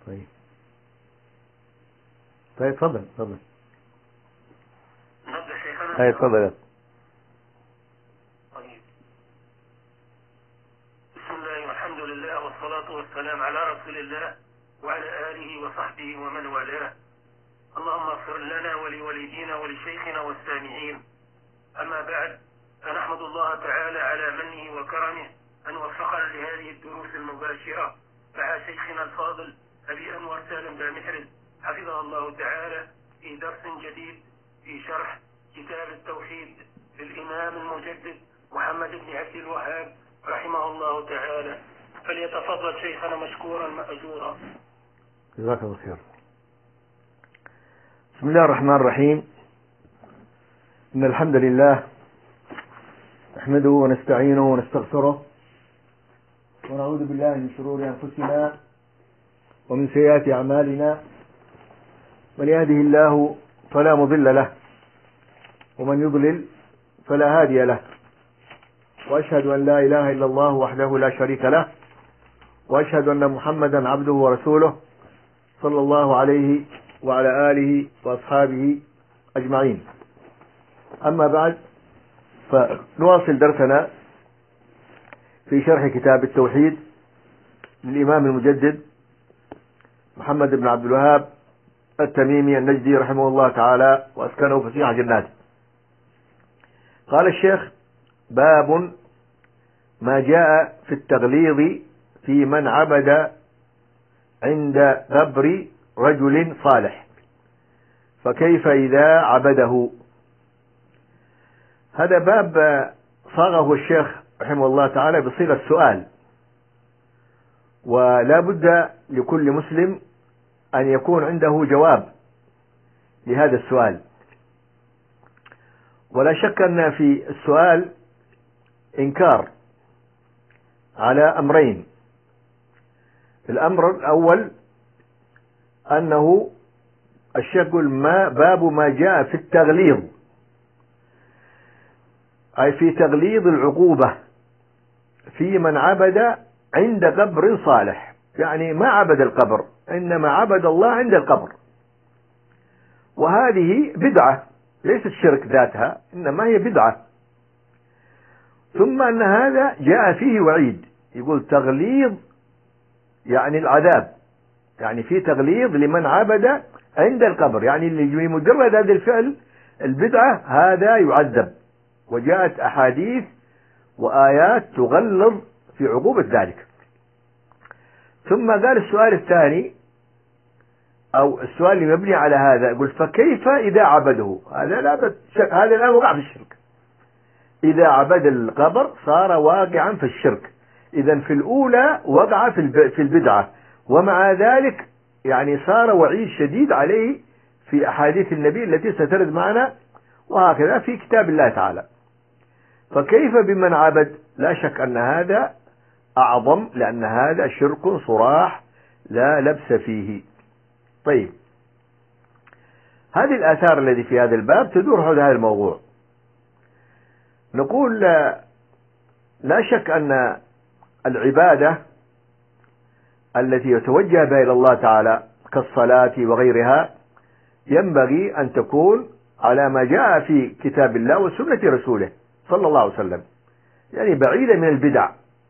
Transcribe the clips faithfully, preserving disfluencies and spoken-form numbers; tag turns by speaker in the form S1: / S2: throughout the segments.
S1: طيب طيب تفضل تفضل.
S2: نبدأ شيخنا.
S1: طيب تفضل.
S2: طيب. بسم الله والحمد لله والصلاة والسلام على رسول الله وعلى آله وصحبه ومن والاه. اللهم اغفر لنا ولوالدينا ولشيخنا والسامعين. أما بعد، فنحمد الله تعالى على منه وكرمه أن وفقنا لهذه الدروس المباشرة مع شيخنا الفاضل أبي أنور سالم بامحرز حفظه الله تعالى في درس جديد في شرح كتاب التوحيد للإمام المجدد محمد بن عبد الوهاب رحمه الله تعالى. فليتفضل شيخنا مشكورا مأجورا.
S1: جزاك الله خير. بسم الله الرحمن الرحيم. إن الحمد لله نحمده ونستعينه ونستغفره ونعوذ بالله من شرور أنفسنا ومن سيئات أعمالنا. من يهده الله فلا مضل له ومن يضلل فلا هادي له. وأشهد أن لا إله إلا الله وحده لا شريك له، وأشهد أن محمدا عبده ورسوله صلى الله عليه وعلى آله وأصحابه أجمعين. أما بعد، فنواصل درسنا في شرح كتاب التوحيد للإمام المجدد محمد بن عبد الوهاب التميمي النجدي رحمه الله تعالى وأسكنه فسيح جناته. قال الشيخ: باب ما جاء في التغليظ في من عبد عند قبر رجل صالح، فكيف إذا عبده. هذا باب صاغه الشيخ رحمه الله تعالى بصيغة سؤال، ولا بد لكل مسلم أن يكون عنده جواب لهذا السؤال. ولا شك أن في السؤال إنكار على أمرين. الأمر الأول أنه الشيخ يقول ما باب ما جاء في التغليظ، أي في تغليظ العقوبة في من عبد عند قبر صالح، يعني ما عبد القبر إنما عبد الله عند القبر، وهذه بدعة ليست شرك ذاتها، إنما هي بدعة. ثم أن هذا جاء فيه وعيد، يقول تغليظ يعني العذاب، يعني في تغليظ لمن عبد عند القبر، يعني اللي مجرد هذا الفعل البدعة هذا يعذب، وجاءت أحاديث وآيات تغلظ في عقوبة ذلك. ثم قال السؤال الثاني أو السؤال اللي مبني على هذا، يقول فكيف إذا عبده. هذا لا بد شك، هذا الآن وقع في الشرك. إذا عبد القبر صار واقعا في الشرك. إذا في الأولى وقع في البدعة، ومع ذلك يعني صار وعيد شديد عليه في أحاديث النبي التي سترد معنا، وهكذا في كتاب الله تعالى. فكيف بمن عبد؟ لا شك أن هذا أعظم، لأن هذا شرك صراح لا لبس فيه. طيب، هذه الآثار التي في هذا الباب تدور حول هذا الموضوع. نقول لا, لا شك أن العبادة التي يتوجه بها إلى الله تعالى كالصلاة وغيرها ينبغي أن تكون على ما جاء في كتاب الله وسنة رسوله صلى الله عليه وسلم، يعني بعيدة من البدع.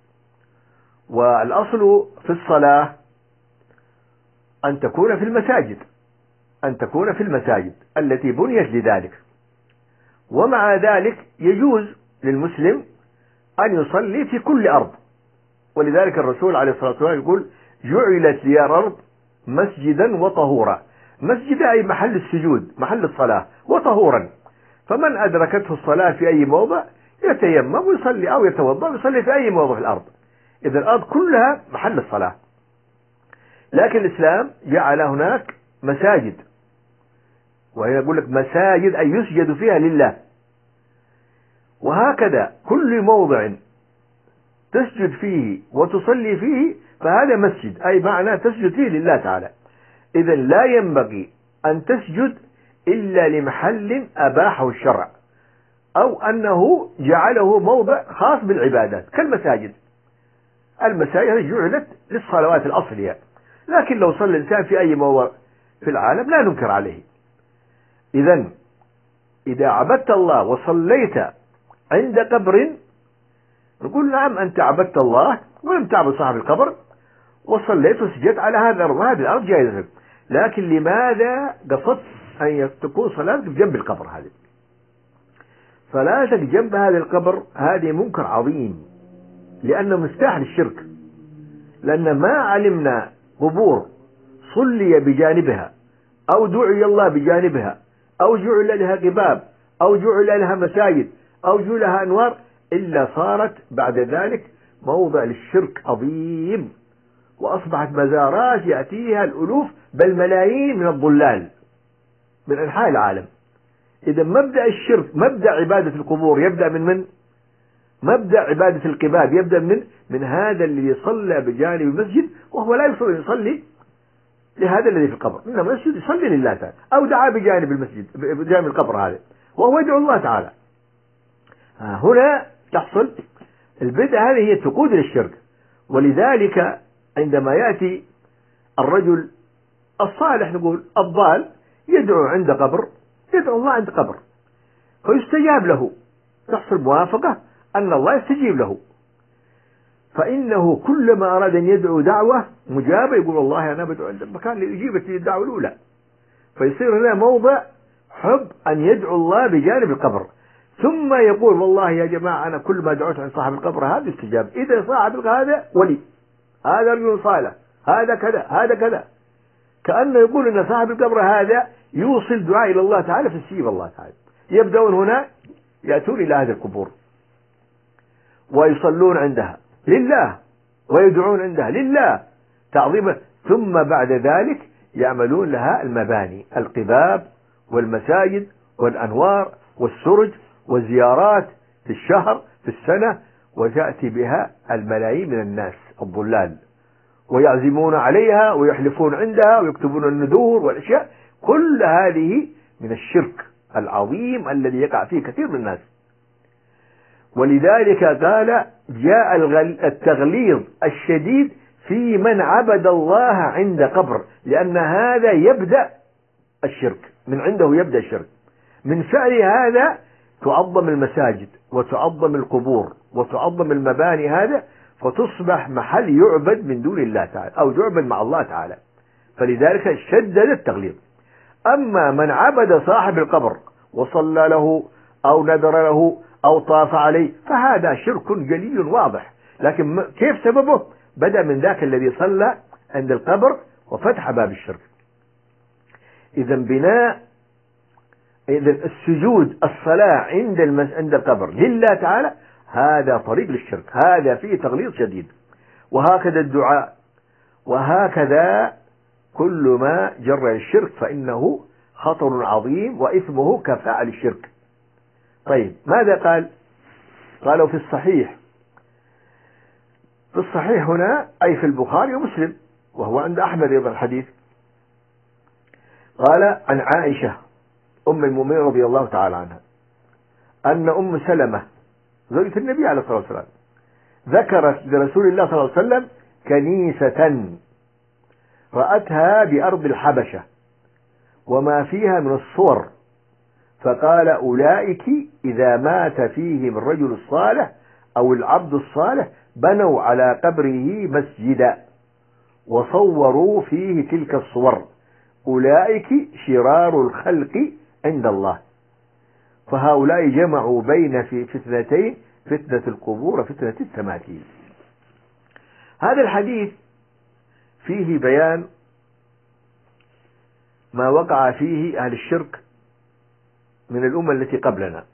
S1: والأصل في الصلاة أن تكون في المساجد، أن تكون في المساجد التي بنيت لذلك. ومع ذلك يجوز للمسلم أن يصلي في كل أرض، ولذلك الرسول عليه الصلاة والسلام يقول جعلت لي الأرض مسجدا وطهورا. مسجد أي محل السجود، محل الصلاة، وطهورا، فمن أدركته الصلاة في أي موضع يتيمم ويصلي أو يتوضأ ويصلي في أي موضع في الأرض. إذا الأرض كلها محل الصلاة. لكن الإسلام جعل هناك مساجد، وهي يقول لك مساجد أي يسجد فيها لله. وهكذا كل موضع تسجد فيه وتصلي فيه فهذا مسجد، أي معنى تسجد فيه لله تعالى. إذا لا ينبغي أن تسجد إلا لمحل أباحه الشرع، أو أنه جعله موضع خاص بالعبادات كالمساجد. المساجد جعلت للصلوات الأصلية، لكن لو صلى الإنسان في أي موضع في العالم لا ننكر عليه. إذن إذا عبدت الله وصليت عند قبر نقول نعم أنت عبدت الله ولم تعبد صاحب القبر وصليت وسجدت على هذا الأرض، هذه الأرض جائزة، لكن لماذا قصدت أن تكون صلاتك جنب القبر؟ هذه صلاتك جنب هذا القبر هذه منكر عظيم، لأنه مفتاح للشرك، لأن ما علمنا قبور صلي بجانبها أو دعي الله بجانبها أو جعل لها قباب أو جعل لها مساجد أو جعل لها أنوار إلا صارت بعد ذلك موضع للشرك عظيم، وأصبحت مزارات يأتيها الألوف بل ملايين من الضلال من أنحاء العالم. إذا مبدأ الشرك، مبدأ عبادة القبور يبدأ من من؟ مبدأ عبادة القباب يبدأ من من هذا اللي يصلى بجانب المسجد وهو لا يصلي يصلي لهذا الذي في القبر، إنما المسجد يصلي لله تعالى، أو دعا بجانب المسجد بجانب القبر هذا وهو يدعو الله تعالى. هنا تحصل البدعة، هذه هي تقود للشرك. ولذلك عندما يأتي الرجل الصالح نقول الضال يدعو عند قبر، يدعو الله عند قبر فيستجاب له، تحصل موافقة أن الله يستجيب له، فإنه كلما أراد أن يدعو دعوة مجابة يقول والله أنا بدعو عند المكان اللي أجيبت لي الدعوة الأولى، فيصير هنا موضع حب أن يدعو الله بجانب القبر، ثم يقول والله يا جماعة أنا كل ما دعوت عند صاحب القبر هذا استجاب، إذا صاحب هذا ولي، هذا رجل صالح، هذا كذا هذا كذا، كأنه يقول أن صاحب القبر هذا يوصل دعاء إلى الله تعالى فاستجيب الله تعالى. يبدأون هنا يأتون إلى هذه القبور ويصلون عندها لله ويدعون عندها لله تعظيما، ثم بعد ذلك يعملون لها المباني، القباب والمساجد والأنوار والسرج والزيارات في الشهر في السنة، وتأتي بها الملايين من الناس الضلال ويعزمون عليها ويحلفون عندها ويكتبون النذور والأشياء، كل هذه من الشرك العظيم الذي يقع فيه كثير من الناس. ولذلك قال جاء التغليظ الشديد في من عبد الله عند قبر، لأن هذا يبدأ الشرك، من عنده يبدأ الشرك. من فعل هذا تعظم المساجد وتعظم القبور وتعظم المباني هذا، فتصبح محل يعبد من دون الله تعالى أو يعبد مع الله تعالى، فلذلك شدد التغليظ. أما من عبد صاحب القبر وصلى له أو نذر له أو طاف عليه فهذا شرك جلي واضح، لكن كيف سببه؟ بدأ من ذاك الذي صلى عند القبر وفتح باب الشرك. إذا بناء إذا السجود الصلاة عند المس... عند القبر لله تعالى هذا طريق للشرك، هذا فيه تغليظ شديد. وهكذا الدعاء، وهكذا كل ما جر الشرك فإنه خطر عظيم وإثمه كفاعل الشرك. طيب ماذا قال؟ قالوا في الصحيح، في الصحيح هنا أي في البخاري ومسلم، وهو عند أحمد أيضا الحديث، قال عن عائشة أم المؤمنين رضي الله تعالى عنها أن أم سلمة زوجة النبي عليه الصلاة والسلام ذكرت لرسول الله صلى الله عليه وسلم كنيسة رأتها بأرض الحبشة وما فيها من الصور، فقال أولئك إذا مات فيهم الرجل الصالح أو العبد الصالح بنوا على قبره مسجدا وصوروا فيه تلك الصور، أولئك شرار الخلق عند الله، فهؤلاء جمعوا بين في فتنتين، فتنة القبور وفتنة التماثيل. هذا الحديث فيه بيان ما وقع فيه أهل الشرك من الأمة التي قبلنا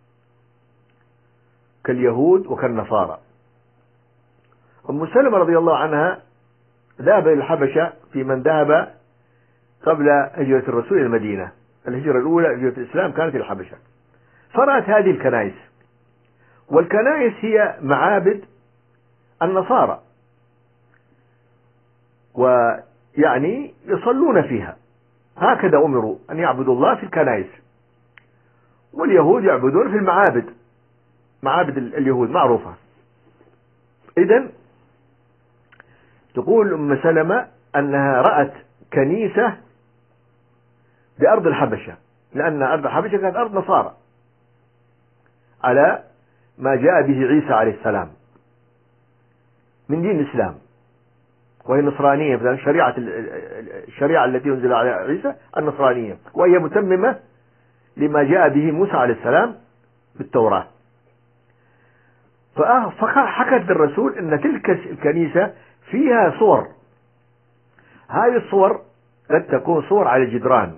S1: كاليهود وكالنصارى. أم سلمة رضي الله عنها ذهب إلى الحبشة في من ذهب قبل هجرة الرسول إلى المدينة، الهجرة الأولى هجرة الإسلام كانت إلى الحبشة، فرأت هذه الكنائس، والكنائس هي معابد النصارى ويعني يصلون فيها، هكذا أمروا أن يعبدوا الله في الكنائس، واليهود يعبدون في المعابد، معابد اليهود معروفة. إذن تقول أم سلمة أنها رأت كنيسة بأرض الحبشة، لأن أرض الحبشة كانت أرض نصارى على ما جاء به عيسى عليه السلام من دين الإسلام، وهي النصرانية. مثلا شريعة الشريعة التي أنزل على عيسى النصرانية، وهي متممة لما جاء به موسى عليه السلام بالتوراة. فحكت الرسول أن تلك الكنيسة فيها صور، هذه الصور قد تكون صور على الجدران،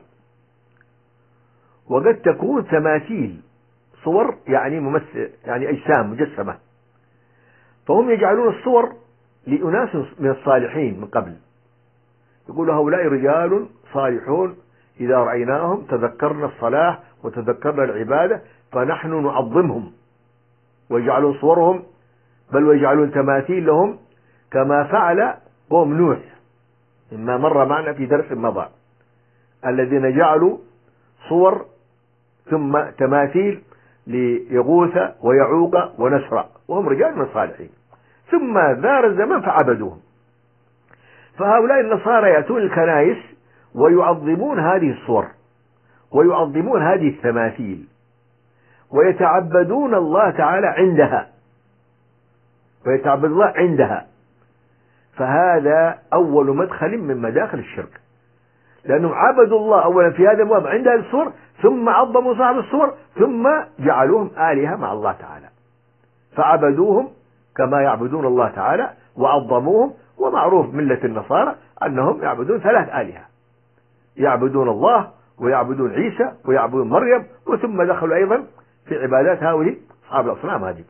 S1: وقد تكون تماثيل، صور يعني ممثل يعني أجسام مجسمة. فهم يجعلون الصور لأناس من الصالحين من قبل، يقول هؤلاء رجال صالحون إذا رأيناهم تذكرنا الصلاة وتذكرنا العبادة فنحن نعظمهم، ويجعلون صورهم بل ويجعلون تماثيل لهم كما فعل قوم نوح مما مر معنا في درس مضى، الذين جعلوا صور ثم تماثيل ليغوث ويعوق ونسرع، وهم رجال من الصالحين، ثم دار الزمان فعبدوهم. فهؤلاء النصارى يأتون الكنائس ويعظمون هذه الصور ويعظمون هذه التماثيل ويتعبدون الله تعالى عندها ويتعبد الله عندها. فهذا أول مدخل من مداخل الشرك، لأنهم عبدوا الله أولا في هذا الموضع عند هذه الصور، ثم عظموا صاحب الصور، ثم جعلوهم آلهة مع الله تعالى، فعبدوهم كما يعبدون الله تعالى وعظموهم. ومعروف ملة النصارى أنهم يعبدون ثلاث آلهة، يعبدون الله ويعبدون عيسى ويعبدون مريم، وثم دخلوا أيضا في عبادات هؤلاء أصحاب الأصنام هذه.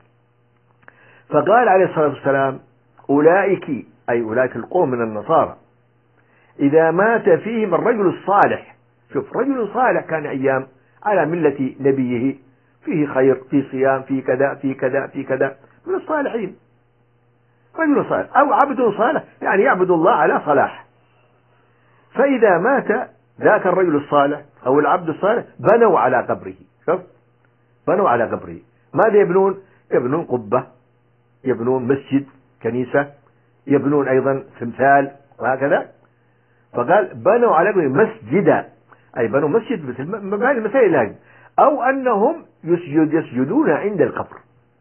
S1: فقال عليه الصلاة والسلام أولئك أي أولئك القوم من النصارى إذا مات فيهم الرجل الصالح، شوف رجل صالح كان أيام على ملة نبيه، فيه خير، فيه صيام، فيه كذا فيه كذا فيه كذا، من الصالحين، رجل صالح أو عبد صالح يعني يعبد الله على صلاح. فإذا مات ذاك الرجل الصالح أو العبد الصالح بنوا على قبره، شوف بنوا على قبره. ماذا يبنون؟ يبنون قبة، يبنون مسجد، كنيسة، يبنون أيضا تمثال وهكذا. فقال بنوا على قبره مسجدا، أي بنوا مسجد مثل مباني المسائل هذه، أو أنهم يسجد يسجدون عند القبر،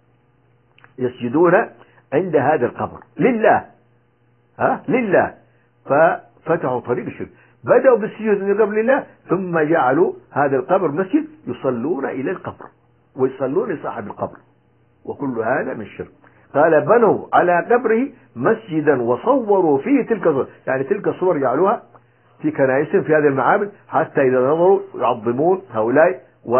S1: يسجدون عند هذا القبر لله، ها لله. ففتحوا طريق الشرك، بدأوا بالسجود عند القبر لله، ثم جعلوا هذا القبر مسجد يصلون إلى القبر ويصلون لصاحب القبر، وكل هذا من الشرك. قال بنوا على قبره مسجدا وصوروا فيه تلك الصور، يعني تلك الصور جعلوها في كنائسهم في هذه المعابد، حتى إذا نظروا يعظمون هؤلاء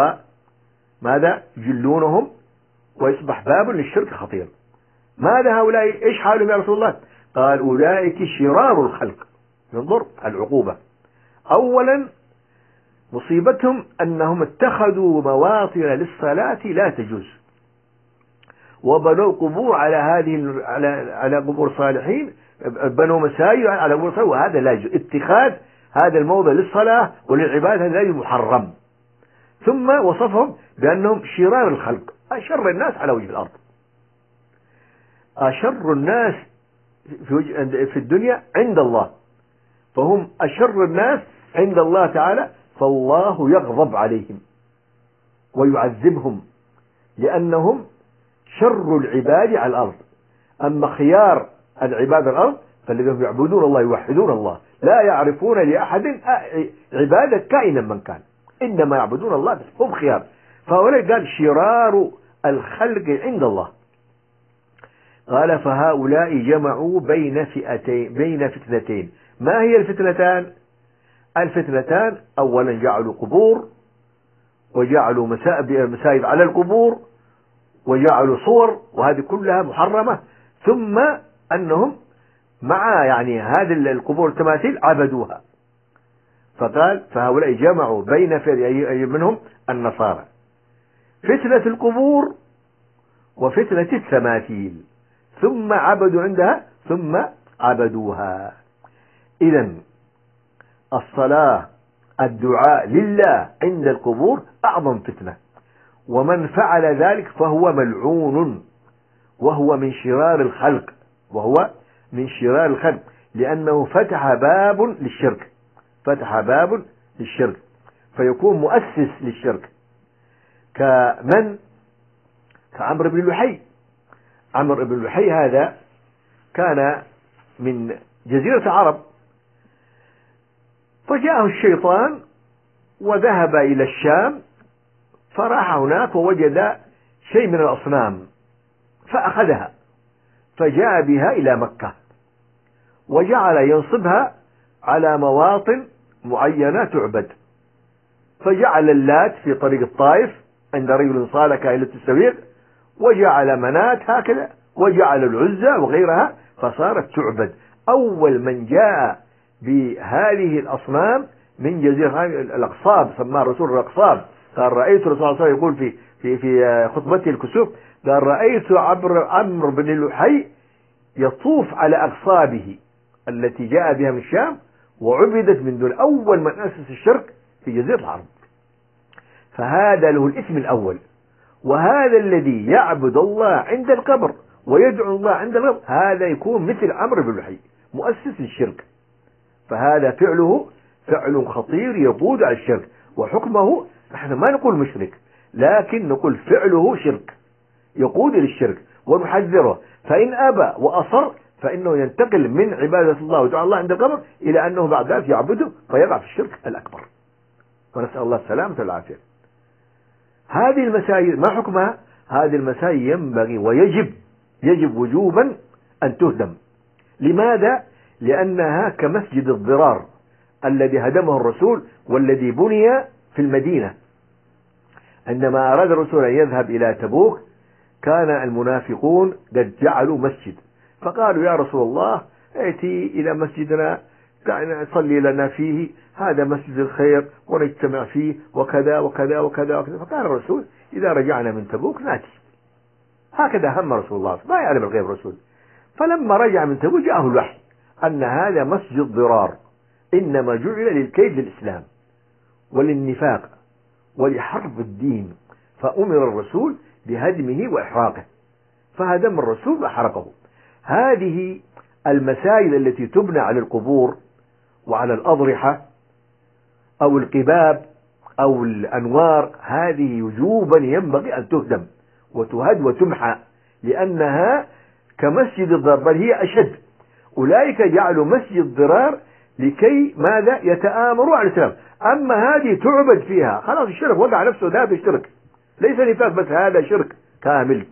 S1: وماذا يجلونهم، ويصبح باب للشرك خطير. ماذا هؤلاء إيش حالهم يا رسول الله؟ قال أولئك شرار الخلق. ينظر العقوبة، أولا مصيبتهم أنهم اتخذوا مواطن للصلاة لا تجوز، وبنوا قبور على هذه على على قبور صالحين، بنوا مساجد على قبور صالحين، وهذا لا يجوز. اتخاذ هذا الموضع للصلاة وللعبادة هذا محرم. ثم وصفهم بأنهم شرار الخلق، أشر الناس على وجه الأرض، أشر الناس في الدنيا عند الله، فهم أشر الناس عند الله تعالى، فالله يغضب عليهم ويعذبهم لأنهم شر العباد على الأرض. أما خيار العباد على الأرض فالذين يعبدون الله يوحدون الله، لا يعرفون لأحد عبادة كائنا من كان، إنما يعبدون الله، هم خيار. فهؤلاء قال شرار الخلق عند الله. قال فهؤلاء جمعوا بين فئتين بين فتنتين. ما هي الفتنتان؟ الفتنتان أولا جعلوا قبور، وجعلوا مساجد على القبور، وجعلوا صور، وهذه كلها محرمة. ثم أنهم مع يعني هذه القبور التماثيل عبدوها. فقال فهؤلاء جمعوا بين فئتين منهم النصارى، فتنة القبور وفتنة التماثيل، ثم عبدوا عندها ثم عبدوها. إذن الصلاة الدعاء لله عند القبور أعظم فتنة، ومن فعل ذلك فهو ملعون، وهو من شرار الخلق، وهو من شرار الخلق. لأنه فتح باب للشرك، فتح باب للشرك فيكون مؤسس للشرك. كمن كعمرو بن لحي. عمرو بن لحي هذا كان من جزيرة العرب، فجاءه الشيطان وذهب إلى الشام، فراح هناك ووجد شيء من الأصنام فأخذها فجاء بها إلى مكة وجعل ينصبها على مواطن معينة تعبد، فجعل اللات في طريق الطائف عند رجل صالك إلى التسويق، وجعل منات هكذا، وجعل العزى وغيرها، فصارت تعبد. أول من جاء بهذه الأصنام من جزيرة الأقصاب سماه الرسول الأقصاب. قال رأيت الرسول صلى الله عليه وسلم يقول في في في خطبته الكسوف، قال رأيت عمرو بن لحي يطوف على أقصابه التي جاء بها من الشام وعبدت من دون. أول من أسس الشرك في جزيرة العرب، فهذا له الاسم الأول. وهذا الذي يعبد الله عند القبر ويدعو الله عند القبر، هذا يكون مثل عمرو بن لحي مؤسس للشرك، فهذا فعله فعل خطير يقود على الشرك. وحكمه نحن ما نقول مشرك، لكن نقول فعله شرك يقود للشرك ونحذره، فإن أبى وأصر فإنه ينتقل من عبادة الله ودعاء الله عند القبر إلى أنه بعد ذلك يعبده فيقع في الشرك الأكبر، ونسأل الله السلامة والعافية. هذه المساجد ما حكمها؟ هذه المساجد ينبغي ويجب يجب وجوبا أن تهدم. لماذا؟ لأنها كمسجد الضرار الذي هدمه الرسول والذي بني في المدينة. عندما أراد الرسول أن يذهب إلى تبوك كان المنافقون قد جعلوا مسجد، فقالوا يا رسول الله ائتي إلى مسجدنا صلي لنا فيه، هذا مسجد الخير ونجتمع فيه وكذا وكذا وكذا وكذا. فقال الرسول إذا رجعنا من تبوك ناتي. هكذا هم رسول الله، ما يعلم الغيب الرسول. فلما رجع من تبوك جاءه الوحي أن هذا مسجد ضرار إنما جعل للكيد للإسلام وللنفاق ولحرب الدين، فأمر الرسول بهدمه وإحراقه، فهدم الرسول وحرقه. هذه المساجد التي تبنى على القبور وعلى الأضرحة أو القباب أو الأنوار، هذه وجوبا ينبغي أن تهدم وتهد وتمحى، لأنها كمسجد الضرار، بل هي أشد. أولئك جعلوا مسجد ضرار لكي ماذا؟ يتآمروا على الإسلام. أما هذه تعبد فيها خلاص الشرك وقع نفسه ذات الشرك، ليس نفاق بس، هذا شرك كامل.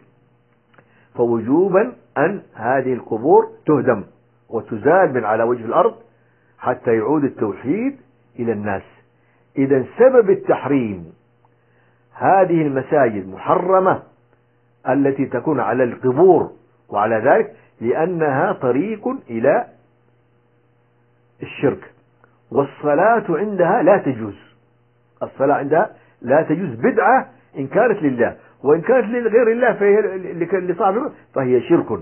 S1: فوجوبا أن هذه القبور تهدم وتزال من على وجه الأرض حتى يعود التوحيد إلى الناس. إذا سبب التحريم هذه المساجد محرمة التي تكون على القبور وعلى ذلك لأنها طريق إلى الشرك، والصلاة عندها لا تجوز. الصلاة عندها لا تجوز، بدعة إن كانت لله، وإن كانت لغير الله فهي لصاحبه فهي شرك.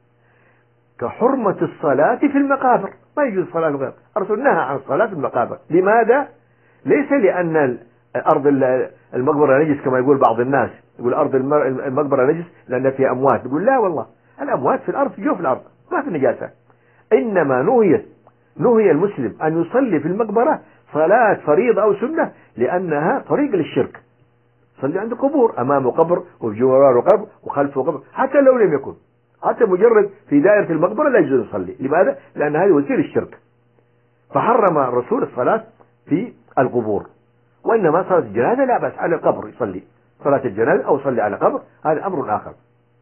S1: كحرمة الصلاة في المقابر، ما يجوز الصلاة في المقابر. الرسول نهى عن الصلاة في المقابر. لماذا؟ ليس لأن أرض المقبرة نجس كما يقول بعض الناس، يقول أرض المقبرة نجس لأن فيها أموات. يقول لا والله، الأموات في الأرض، في جوف الأرض، ما في نجاسة. إنما نهي نهي المسلم أن يصلي في المقبرة صلاة فريضة أو سنة لأنها طريق للشرك. صلي عند قبور، أمامه قبر وجواره قبر وخلفه قبر، حتى لو لم يكن، حتى مجرد في دائرة المقبرة لا يجوز يصلي. لماذا؟ لأن هذه وسيلة الشرك. فحرم الرسول الصلاة في القبور، وإنما صلاة الجنازة لا بأس على القبر يصلي صلاة الجنازة أو يصلي على قبر، هذا أمر آخر.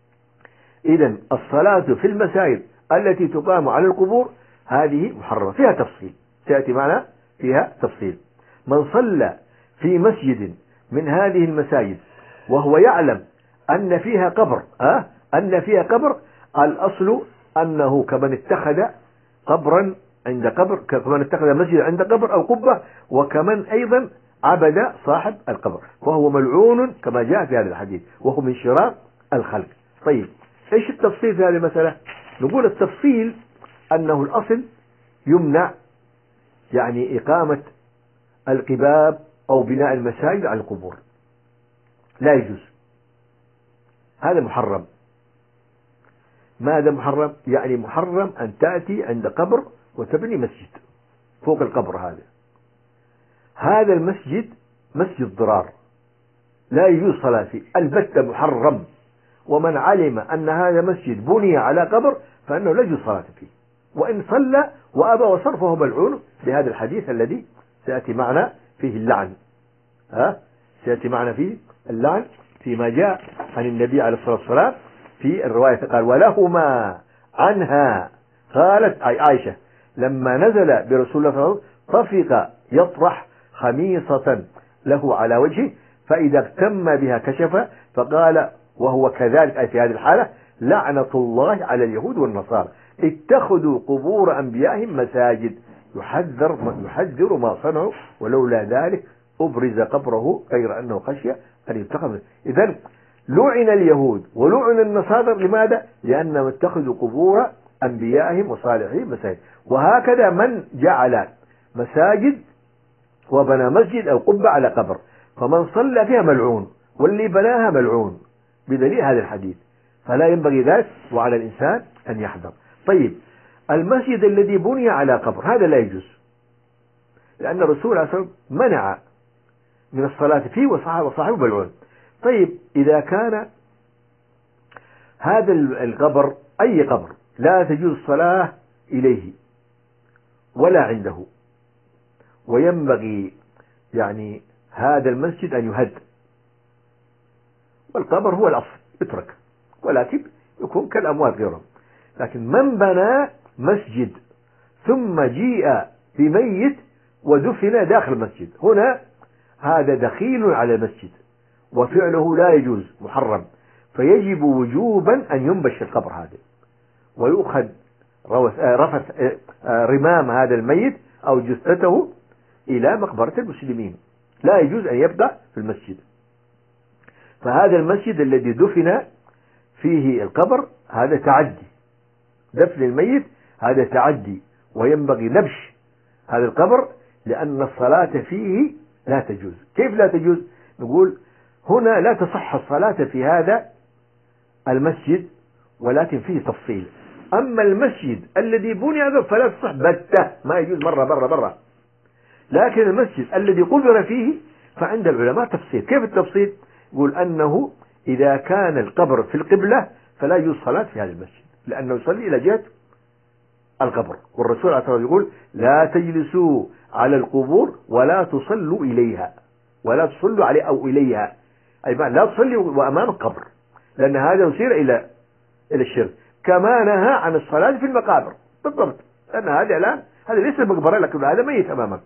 S1: إذا الصلاة في المساجد التي تقام على القبور هذه محرمة، فيها تفصيل سيأتي معنا، فيها تفصيل. من صلى في مسجد من هذه المساجد وهو يعلم أن فيها قبر أه؟ أن فيها قبر، الأصل أنه كمن اتخذ قبرا عند قبر، كمن اتخذ مسجد عند قبر أو قبة، وكمن أيضا عبد صاحب القبر، وهو ملعون كما جاء في هذا الحديث، وهو من شرار الخلق. طيب إيش التفصيل في هذه المسألة؟ نقول التفصيل أنه الأصل يمنع يعني إقامة القباب أو بناء المساجد على القبور، لا يجوز، هذا محرم. ماذا محرم؟ يعني محرم أن تأتي عند قبر وتبني مسجد فوق القبر. هذا هذا المسجد مسجد ضرار، لا يجوز صلاة فيه البتة، محرم. ومن علم أن هذا مسجد بني على قبر فإنه لا يجوز صلاة فيه، وإن صلى وأبى وصرفه ملعون، بهذا الحديث الذي سيأتي معنا فيه اللعن. ها سيأتي معنا فيه اللعن فيما جاء عن النبي عليه الصلاة والسلام في الرواية، قال ولهما عنها قالت أي عائشة لما نزل برسول الله صلى الله عليه وسلم طفق يطرح خميصة له على وجهه، فإذا اغتم بها كشف، فقال وهو كذلك أي في هذه الحالة لعنة الله على اليهود والنصارى اتخذوا قبور أنبيائهم مساجد، يحذر يحذر ما صنعوا ولولا ذلك أبرز قبره غير أنه خشية أن يتخذ. إذن لعن اليهود ولعن النصارى، لماذا؟ لأنهم اتخذوا قبور أنبيائهم وصالحين مساجد. وهكذا من جعل مساجد وبنى مسجد أو قبة على قبر، فمن صلى فيها ملعون واللي بناها ملعون بدليل هذا الحديث، فلا ينبغي ذلك، وعلى الإنسان أن يحذر. طيب المسجد الذي بني على قبر هذا لا يجوز، لأن الرسول عليه الصلاة والسلام منع من الصلاة فيه وصاحبه ملعون. طيب إذا كان هذا القبر أي قبر لا تجوز الصلاة إليه ولا عنده، وينبغي يعني هذا المسجد أن يهد، والقبر هو الأصل يترك، ولكن يكون كالأموات غيرهم. لكن من بنى مسجد ثم جيء بميت ودفن داخل المسجد، هنا هذا دخيل على المسجد وفعله لا يجوز، محرم، فيجب وجوبا أن ينبش القبر هذا ويؤخذ رفث رمام هذا الميت أو جثته إلى مقبرة المسلمين، لا يجوز أن يبقى في المسجد. فهذا المسجد الذي دفن فيه القبر هذا تعدي، دفن الميت هذا تعدي، وينبغي نبش هذا القبر، لأن الصلاة فيه لا تجوز. كيف لا تجوز؟ نقول هنا لا تصح الصلاة في هذا المسجد، ولكن فيه تفصيل. أما المسجد الذي بني فلا تصح بتة، ما يجوز مرة برا برا. لكن المسجد الذي قبر فيه فعند العلماء تفصيل. كيف التفصيل؟ يقول أنه إذا كان القبر في القبلة فلا يجوز صلاة في هذا المسجد، لأنه يصلي إلى جهة القبر، والرسول عليه الصلاة والسلام يقول لا تجلسوا على القبور ولا تصلوا إليها، ولا تصلوا عليه أو إليها، أي لا تصلوا وأمام القبر، لأن هذا يصير إلى إلى الشرك. كما نهى عن الصلاة في المقابر بالضبط، لأن هذا الآن هذا ليس مقبرة، لكن هذا ميت أمامك،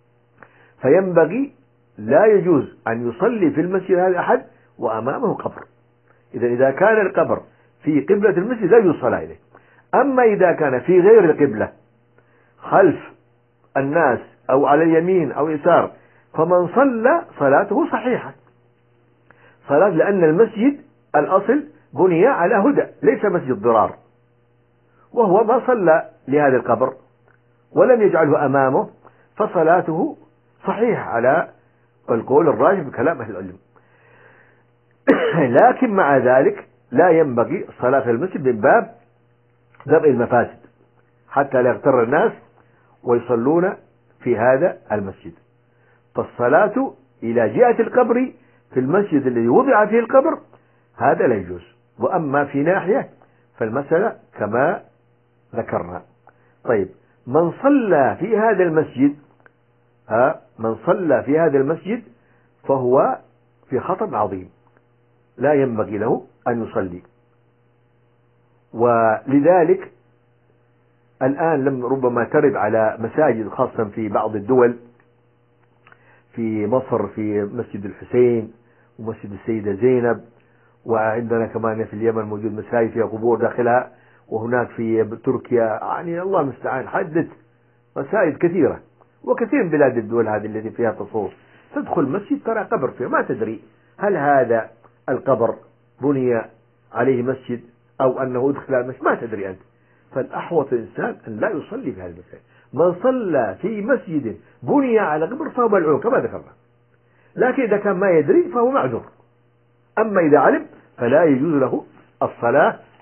S1: فينبغي لا يجوز أن يصلي في المسجد هذا أحد وأمامه قبر. إذا إذا كان القبر في قبلة المسجد لا يجوز الصلاة إليه. أما إذا كان في غير القبلة خلف الناس أو على اليمين أو يسار، فمن صلى صلاته صحيحة صلاة، لأن المسجد الأصل بني على هدى، ليس مسجد ضرار، وهو ما صلى لهذا القبر ولم يجعله أمامه، فصلاته صحيحة على القول الراجح بكلام أهل العلم. لكن مع ذلك لا ينبغي الصلاة في المسجد من باب درء المفاسد، حتى لا يغتر الناس ويصلون في هذا المسجد. فالصلاة إلى جهة القبر في المسجد الذي وضع فيه القبر هذا لا يجوز. وأما في ناحية فالمسألة كما ذكرنا. طيب من صلى في هذا المسجد ها من صلى في هذا المسجد فهو في خطر عظيم، لا ينبغي له أن يصلي. ولذلك الآن لم ربما ترد على مساجد خاصة في بعض الدول، في مصر في مسجد الحسين ومسجد السيدة زينب، وعندنا كمان في اليمن موجود مساجد فيها قبور داخلها، وهناك في تركيا، يعني الله المستعان حدث مساجد كثيرة، وكثير من بلاد الدول هذه التي فيها تصوف تدخل مسجد ترى قبر فيه، ما تدري هل هذا القبر بني عليه مسجد أو أنه أدخل المسجد، ما تدري أنت. فالأحوط الإنسان أن لا يصلي في هذا المسجد. من صلى في مسجد بني على قبر فهو ملعون كما ذكرنا، لكن إذا كان ما يدري فهو معذور. أما إذا علم فلا يجوز له الصلاة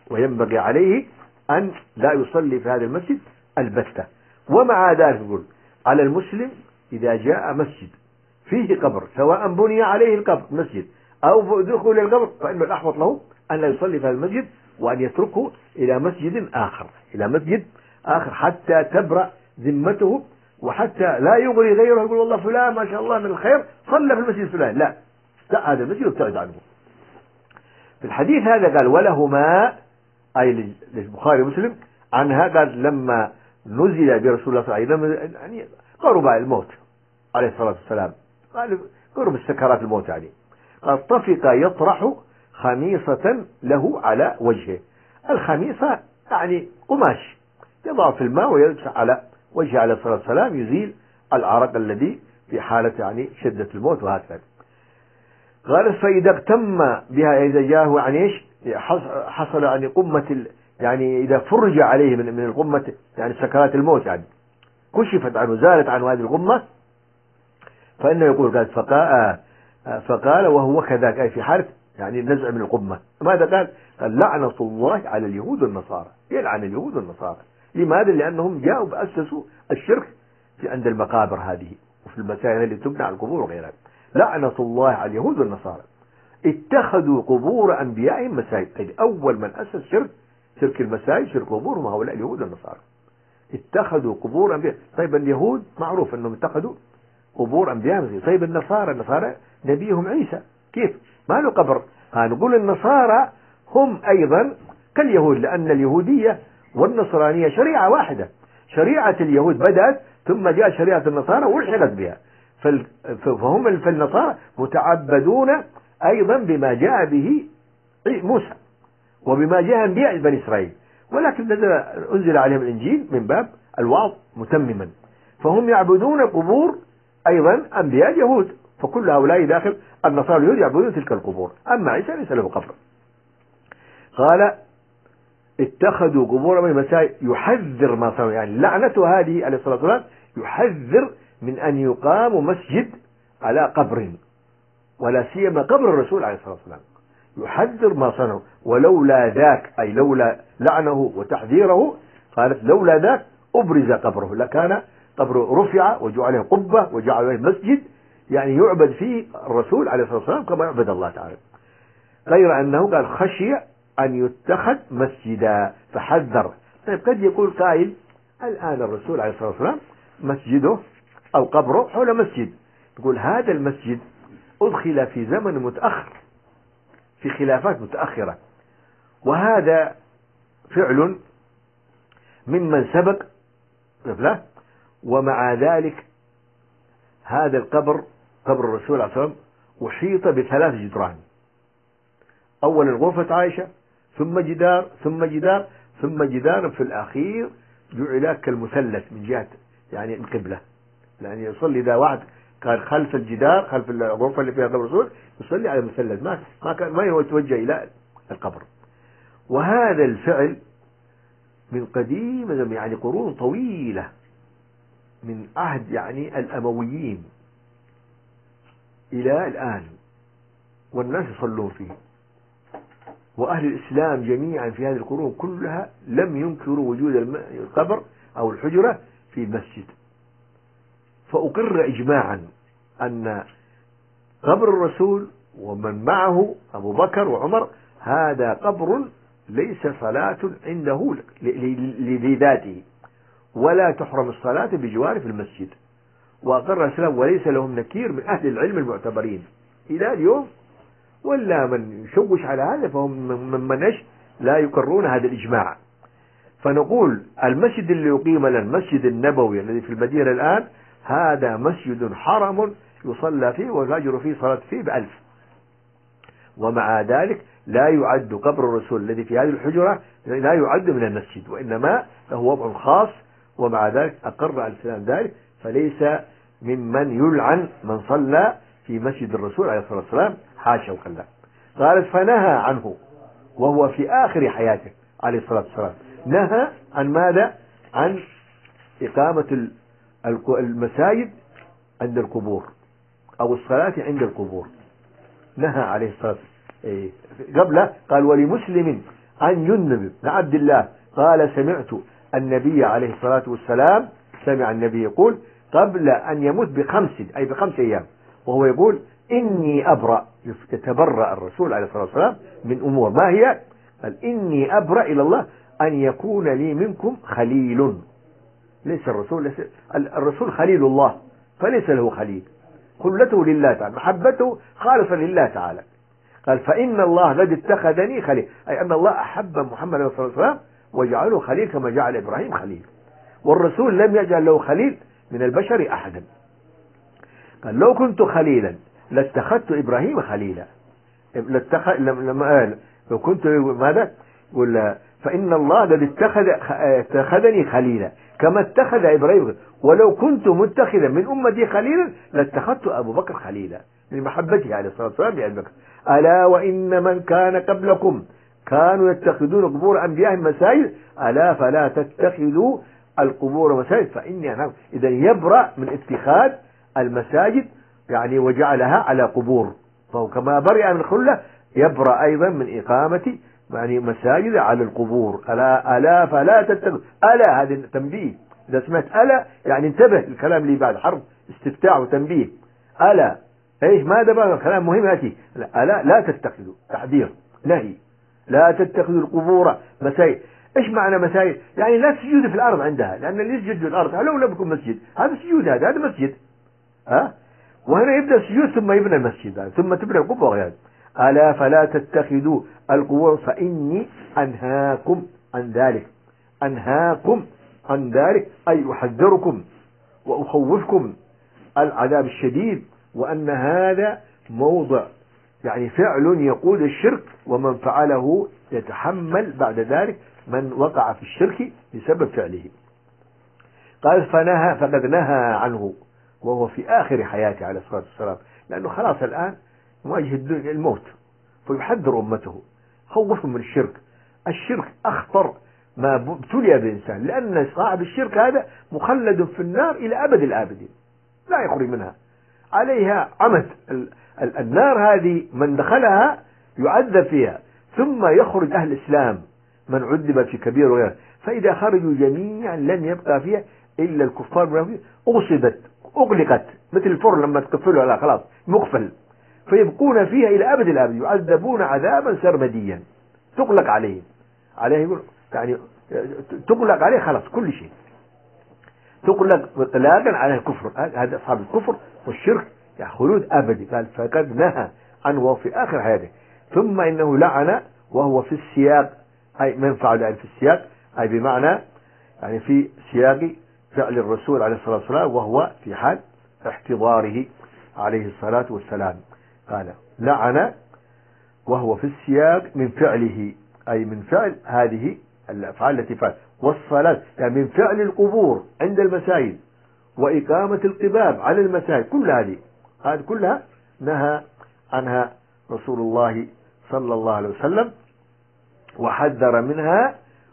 S1: وينبغي عليه أن لا يصلي في هذا المسجد البتة. ومع ذلك يقول على المسلم إذا جاء مسجد فيه قبر سواء بني عليه القبر مسجد أو دخول القبر فإن الأحوط له أن لا يصلي في هذا المسجد وأن يتركه إلى مسجد آخر إلى مسجد آخر حتى تبرأ ذمته، وحتى لا يغري غيره يقول والله فلان ما شاء الله من الخير صلى في المسجد فلان، لا لا هذا المسجد ابتعد عنه. في الحديث هذا قال ولهما أي للبخاري ومسلم عنها قال لما نزل برسول الله صلى الله عليه وسلم يعني قرب الموت عليه الصلاة والسلام، قال قرب السكرات الموت يعني، قال طفق يطرح خميصة له على وجهه. الخميصة يعني قماش يضع في الماء ويلبس على وجهه عليه الصلاة والسلام يزيل العرق الذي في حالة يعني شدة الموت وهكذا. قال فإذا اغتم بها إذا جاءه يعني إيش حصل يعني قمة يعني إذا فرج عليه من من القمة يعني سكرات الموت يعني كشفت عنه زالت عنه هذه القمة، فإنه يقول قال فقال فقال وهو كذاك أي في حالة يعني النزع من القمة. ماذا قال؟ قال لعنة الله على اليهود والنصارى، يلعن اليهود والنصارى. لماذا؟ لأنهم جاءوا بأسسوا الشرك في عند المقابر هذه وفي المساجد اللي تبنى على القبور وغيرها. لعنة الله على اليهود والنصارى اتخذوا قبور أنبيائهم مساجد. أي أول من أسس شرك شرك المساجد شرك قبورهم هؤلاء اليهود والنصارى. اتخذوا قبور أنبياء. طيب اليهود معروف أنهم اتخذوا قبور أنبيائهم. طيب النصارى النصارى نبيهم عيسى كيف ما له قبر؟ هنقول النصارى هم أيضا كاليهود لأن اليهودية والنصرانية شريعة واحدة. شريعة اليهود بدأت ثم جاء شريعة النصارى والحقت بها، فهم فالنصارى متعبدون أيضا بما جاء به موسى وبما جاء أنبياء بني إسرائيل، ولكن أنزل عليهم الإنجيل من باب الوعظ متمما، فهم يعبدون قبور أيضا أنبياء اليهود، فكل هؤلاء داخل النصارى اليهود يعبدون تلك القبور. أما عيسى ليس له قبر. قال اتخذوا قبور من مساجد يحذر ما صنعوا، يعني لعنته هذه عليه الصلاة والسلام يحذر من أن يقام مسجد على قبر، ولا سيما قبر الرسول عليه الصلاة والسلام، يحذر ما صنعوا. ولولا ذاك أي لولا لعنه وتحذيره قالت لولا ذاك أبرز قبره لكان قبره رفع وجعله قبة وجعله مسجد يعني يعبد فيه الرسول عليه الصلاة والسلام كما يعبد الله تعالى، غير أنه قال خشي أن يتخذ مسجدا فحذر. طيب قد يقول قائل الآن الرسول عليه الصلاة والسلام مسجده أو قبره حول مسجد، يقول هذا المسجد أدخل في زمن متأخر في خلافات متأخرة، وهذا فعل ممن سبق له، ومع ذلك هذا القبر قبر الرسول عليه الصلاة والسلام أحيط بثلاث جدران، أول غرفة عائشة ثم جدار ثم جدار ثم جدار في الأخير جعل كالمثلث من جهة يعني القبلة، يعني يصلي إذا واحد كان خلف الجدار خلف الغرفة اللي فيها قبر الرسول يصلي على المثلث ما ما كان ما يتوجه إلى القبر. وهذا الفعل من قديم يعني قرون طويلة من عهد يعني الأمويين إلى الآن والناس يصلون فيه، وأهل الإسلام جميعا في هذه القرون كلها لم ينكروا وجود القبر أو الحجرة في المسجد. فأقر إجماعا أن قبر الرسول ومن معه أبو بكر وعمر هذا قبر ليس صلاة عنده لذاته ولا تحرم الصلاة بجواره في المسجد. وأقر الإسلام وليس لهم نكير من أهل العلم المعتبرين إلى اليوم، ولا من يشوش على هذا فهم من لا يقرون هذا الإجماع. فنقول المسجد اللي يقيم لنا المسجد النبوي الذي في المدينة الآن هذا مسجد حرم يصلى فيه ويجر فيه صلاة فيه بألف، ومع ذلك لا يعد قبر الرسول الذي في هذه الحجرة لا يعد من المسجد، وإنما له وضع خاص، ومع ذلك أقر الإسلام ذلك، فليس ممن يلعن من صلى في مسجد الرسول عليه الصلاة والسلام حاشا وكلا. قالت فنهى عنه وهو في آخر حياته عليه الصلاة والسلام، نهى عن ماذا؟ عن إقامة المساجد عند القبور أو الصلاة عند القبور، نهى عليه الصلاة والسلام. قبله قال ولمسلم عن جندب بن عبد الله قال سمعت النبي عليه الصلاة والسلام، سمع النبي يقول قبل أن يموت بخمس، أي بخمس أيام، وهو يقول إني أبرأ، يتبرأ الرسول عليه الصلاة والسلام من أمور، ما هي؟ قال إني أبرأ إلى الله أن يكون لي منكم خليل. ليس الرسول ليس الرسول خليل الله، فليس له خليل، خلته لله تعالى، محبته خالصة لله تعالى. قال فإن الله قد اتخذني خليل، أي أن الله أحب محمد صلى الله عليه وسلم وجعله خليل كما جعل إبراهيم خليل، والرسول لم يجعل له خليل من البشر أحدا. قال لو كنت خليلا لاتخذت إبراهيم خليلا، لاتخذ لما قال لو كنت ماذا ولا فإن الله قد اتخذ اتخذني خليلا كما اتخذ إبراهيم، ولو كنت متخذا من أمتي خليلا لاتخذت أبو بكر خليلا لمحبته عليه الصلاة والسلام لأبي بكر. ألا وإن من كان قبلكم كانوا يتخذون قبور أنبيائهم مساجد ألا فلا تتخذوا القبور مساجد فإني أنا. إذا يبرأ من اتخاذ المساجد يعني وجعلها على قبور، فهو كما برئ من الخلة يبرأ أيضا من إقامة يعني مساجد على القبور. ألا ألا فلا تتخذوا، ألا هذا تنبيه، إذا سمعت ألا يعني انتبه الكلام اللي بعد حرف استفتاح وتنبيه. ألا ايش ماذا بقى الكلام مهم هاتي، ألا لا تتخذوا، تحذير نهي، لا تتخذوا القبور مساجد. ايش معنى مساجد؟ يعني لا تسجدوا في الارض عندها، لان اللي يسجد في الارض لو لم يكن مسجد هذا سجود، هذا هذا مسجد. ها وهنا يبدا السجود ثم يبنى المسجد ثم تبنى القبه وغيرها. الا فلا تتخذوا القبور فاني انهاكم عن ذلك، انهاكم عن ذلك اي احذركم واخوفكم العذاب الشديد، وان هذا موضع يعني فعل يقود الشرك، ومن فعله يتحمل بعد ذلك من وقع في الشرك بسبب فعله. قال فنهى فقد نهى عنه وهو في آخر حياته عليه الصلاة والسلام، لأنه خلاص الآن مواجه الموت، فيحذر أمته خوفهم من الشرك. الشرك أخطر ما ابتلي بالإنسان، لأن صاحب الشرك هذا مخلد في النار إلى أبد الآبدين لا يخرج منها، عليها عمد. النار هذه من دخلها يعذب فيها، ثم يخرج أهل الإسلام من عذب في كبير وغيره، فإذا خرجوا جميعا لم يبقى فيها إلا الكفار المنافقين، أغصبت أغلقت مثل الفرن لما تقفله على خلاص مقفل، فيبقون فيها إلى أبد الآبد يعذبون عذابا سرمديا تغلق عليه عليه يقول يعني تغلق عليه خلاص كل شيء، تغلق إطلاقا على الكفر. هذا أصحاب الكفر والشرك يعني خلود أبدي. قال فقد نهى عنه وهو في آخر حياته، ثم إنه لعن وهو في السياق، أي من فعل يعني في السياق أي بمعنى يعني في سياق فعل الرسول عليه الصلاة والسلام وهو في حال احتضاره عليه الصلاة والسلام. قال لعن وهو في السياق من فعله أي من فعل هذه الأفعال التي فعل، والصلاة يعني من فعل القبور عند المساجد وإقامة القباب على المساجد، كل هذه هذه كلها نهى عنها رسول الله صلى الله عليه وسلم وحذر منها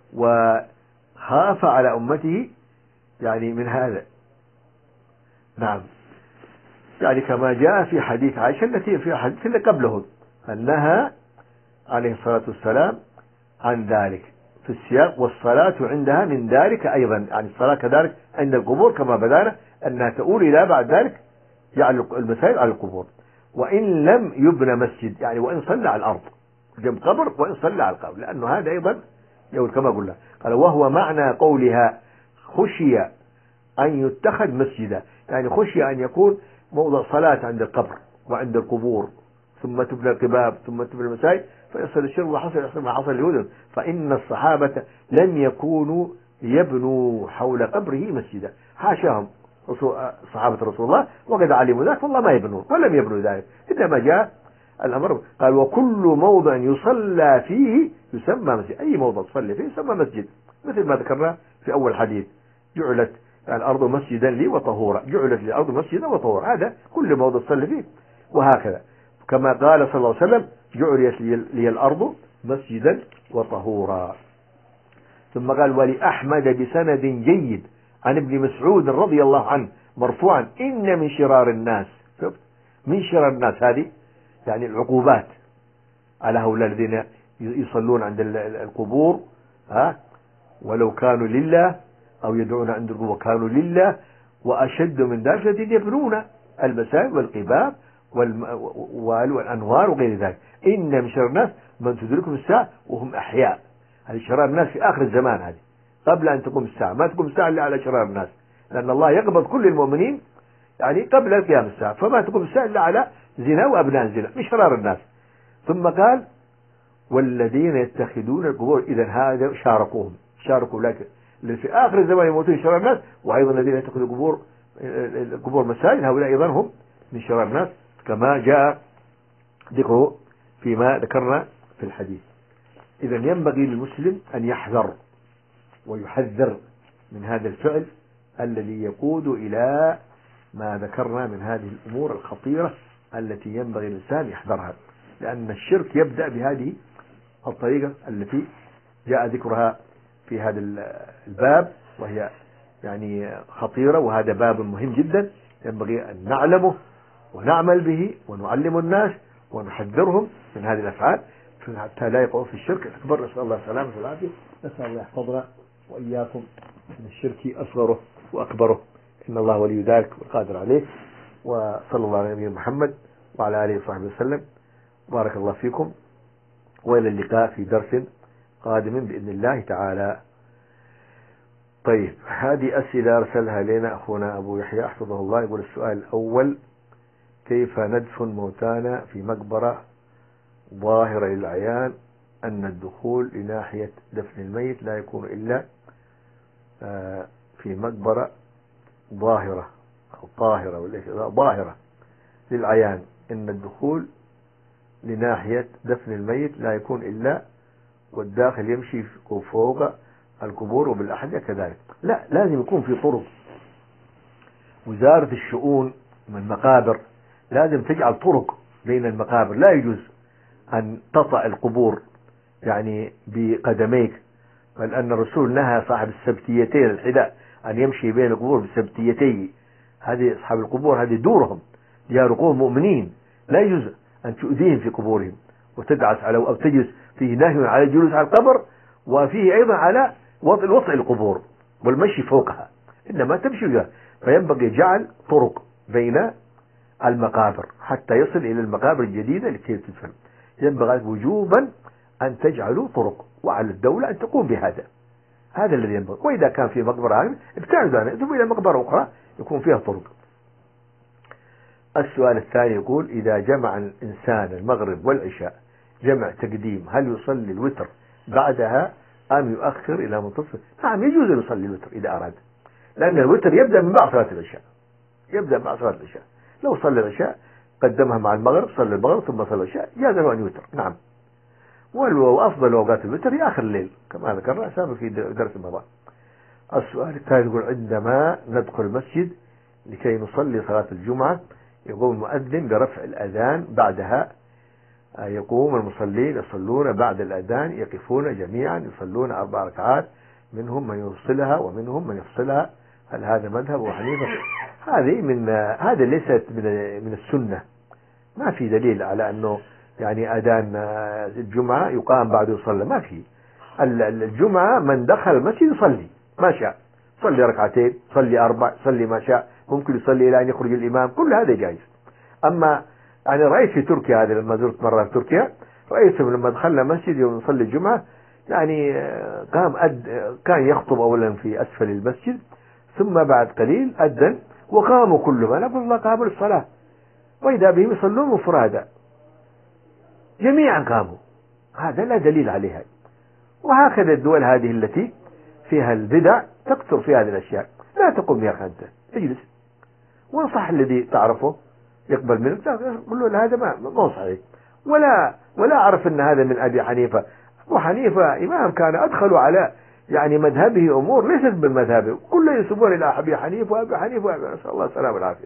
S1: وخاف على أمته يعني من هذا. نعم يعني كما جاء في حديث عائشة التي في حديث اللي قبله أنها عليه الصلاة والسلام عن ذلك في السياق، والصلاة عندها من ذلك أيضا، يعني الصلاة كذلك عند القبور كما بدانا أنها تؤول إلى بعد ذلك يعني المساجد على القبور، وإن لم يبنى مسجد يعني وإن صلى على الأرض جنب قبر وإن صلى على القبر، لأنه هذا أيضا يقول كما قلنا. قال وهو معنى قولها خشي أن يتخذ مسجدا، يعني خشي أن يكون موضع صلاة عند القبر وعند القبور ثم تبنى القباب ثم تبنى المساجد فيصل الشرك وحصل يحصل ما حصل اليهود. فإن الصحابة لم يكونوا يبنوا حول قبره مسجدا، حاشاهم صحابة رسول الله وقد علموا ذلك والله ما يبنون ولم يبنوا ذلك، إنما جاء الأمر. قال وكل موضع يصلى فيه يسمى مسجد، أي موضع تصلي فيه يسمى مسجد، مثل ما ذكرنا في أول حديث جعلت الأرض مسجدا لي وطهورا، جعلت الأرض مسجدا وطهورا، هذا كل موضع تصلي فيه. وهكذا كما قال صلى الله عليه وسلم جعلت لي الأرض مسجدا وطهورا. ثم قال ولأحمد بسند جيد عن ابن مسعود رضي الله عنه مرفوعا إن من شرار الناس، من شرار الناس هذه يعني العقوبات على هؤلاء الذين يصلون عند القبور، ها، ولو كانوا لله، أو يدعون عند القبور كانوا لله، وأشد من ذلك الذين يبنون المساجد والقباب والأنوار وغير ذلك. إن من شر الناس من تدركهم الساعة وهم أحياء. هذه شرار الناس في آخر الزمان، هذه قبل أن تقوم الساعة، ما تقوم الساعة إلا على شرار الناس، لأن الله يقبض كل المؤمنين يعني قبل القيام الساعة، فما تقوم الساعة إلا على زنا وأبناء زنا من شرار الناس. ثم قال والذين يتخذون القبور، إذا هذا شاركوهم، شاركوا لك اللي في آخر الزمان يموتون شرار الناس، وأيضا الذين يتخذوا القبور القبور مساجد، هؤلاء أيضا هم من شرار الناس كما جاء ذكره فيما ذكرنا في الحديث. إذا ينبغي للمسلم أن يحذر ويحذر من هذا الفعل الذي يقود إلى ما ذكرنا من هذه الأمور الخطيرة التي ينبغي الإنسان يحذرها، لأن الشرك يبدأ بهذه الطريقة التي جاء ذكرها في هذا الباب، وهي يعني خطيرة، وهذا باب مهم جدا ينبغي أن نعلمه ونعمل به ونعلم الناس ونحذرهم من هذه الأفعال حتى لا يقعوا في الشرك الأكبر. نسأل الله السلامة والعافية، نسأل الله يحفظنا وإياكم من الشرك أصغره وأكبره، إن الله ولي ذلك والقادر عليه. وصلى الله على نبينا محمد وعلى آله وصحبه وسلم. بارك الله فيكم، وإلى اللقاء في درس قادم بإذن الله تعالى. طيب، هذه أسئلة أرسلها لنا أخونا أبو يحيى حفظه الله. يقول السؤال الأول: كيف ندفن موتانا في مقبرة ظاهرة للعيان أن الدخول لناحية دفن الميت لا يكون إلا في مقبرة ظاهرة أو طاهرة ولا ظاهرة للعيان أن الدخول لناحية دفن الميت لا يكون إلا والداخل يمشي فوق القبور وبالأحدية كذلك؟ لا، لازم يكون في طرق. وزارة الشؤون من المقابر لازم تجعل طرق بين المقابر، لا يجوز أن تطأ القبور يعني بقدميك، بل أن الرسول نهى صاحب السبتيتين الحذاء أن يمشي بين القبور بالسبتيتين. هذه أصحاب القبور هذه دورهم، ديار قوم مؤمنين، لا يجوز أن تؤذيهم في قبورهم وتدعس على أو تجلس. فيه نهي على الجلوس على القبر، وفيه أيضا على وطئ القبور والمشي فوقها، إنما تمشي جهة. فينبغي جعل طرق بين المقابر حتى يصل إلى المقابر الجديدة لكي تدفن. ينبغي وجوبا أن تجعلوا طرق، وعلى الدولة أن تقوم بهذا. هذا الذي ينبغي. وإذا كان في مقبرة عام ابتعدوا عنها، اذهبوا إلى مقبرة أخرى يكون فيها طرق. السؤال الثاني يقول: إذا جمع الإنسان المغرب والعشاء جمع تقديم، هل يصلي الوتر بعدها أم يؤخر إلى منتصف؟ نعم، يجوز أن يصلي الوتر إذا أراد، لأن الوتر يبدأ من بعد صلاة العشاء، يبدأ من بعد صلاة العشاء. لو صلى العشاء قدمها مع المغرب، صلى المغرب ثم صلى العشاء، جاز له أن يوتر. نعم، وأفضل أوقات الوتر آخر الليل كما ذكرنا سابقا في درس المضى. السؤال الثالث يقول: عندما ندخل المسجد لكي نصلي صلاة الجمعة يقوم المؤذن برفع الأذان، بعدها يقوم المصلين يصلون بعد الأذان، يقفون جميعا يصلون أربع ركعات، منهم من يوصلها ومنهم من يفصلها. هل هذا مذهب أبو حنيفة؟ هذه من هذا ليست من من السنة، ما في دليل على أنه يعني أذان الجمعة يقام بعد يصلى، ما في. الجمعة من دخل المسجد يصلي ما شاء، صلي ركعتين، صلي أربع، صلي ما شاء، ممكن يصلي إلى أن يخرج الإمام، كل هذا جائز. أما يعني رأيت في تركيا، هذا لما زرت مرة في تركيا رأيتهم لما دخلنا مسجد يوم نصلي الجمعة يعني قام أد كان يخطب أولا في أسفل المسجد، ثم بعد قليل أذن وقاموا كلهم، أنا أقول الله قاموا للصلاة، وإذا بهم يصلون مفرادا جميعا قاموا. هذا لا دليل عليها. وهكذا الدول هذه التي فيها البدع تكثر في هذه الأشياء، لا تقوم يا أخي أنت اجلس، وانصح الذي تعرفه يقبل منك قل له هذا ما ما صحيح، ولا ولا أعرف أن هذا من أبي حنيفة. أبو حنيفة إمام كان أدخلوا على يعني مذهبه أمور ليست بالمذهب، كله ينسبون إلى أبي حنيفة وأبي حنيفة، نسأل الله السلامة والعافية.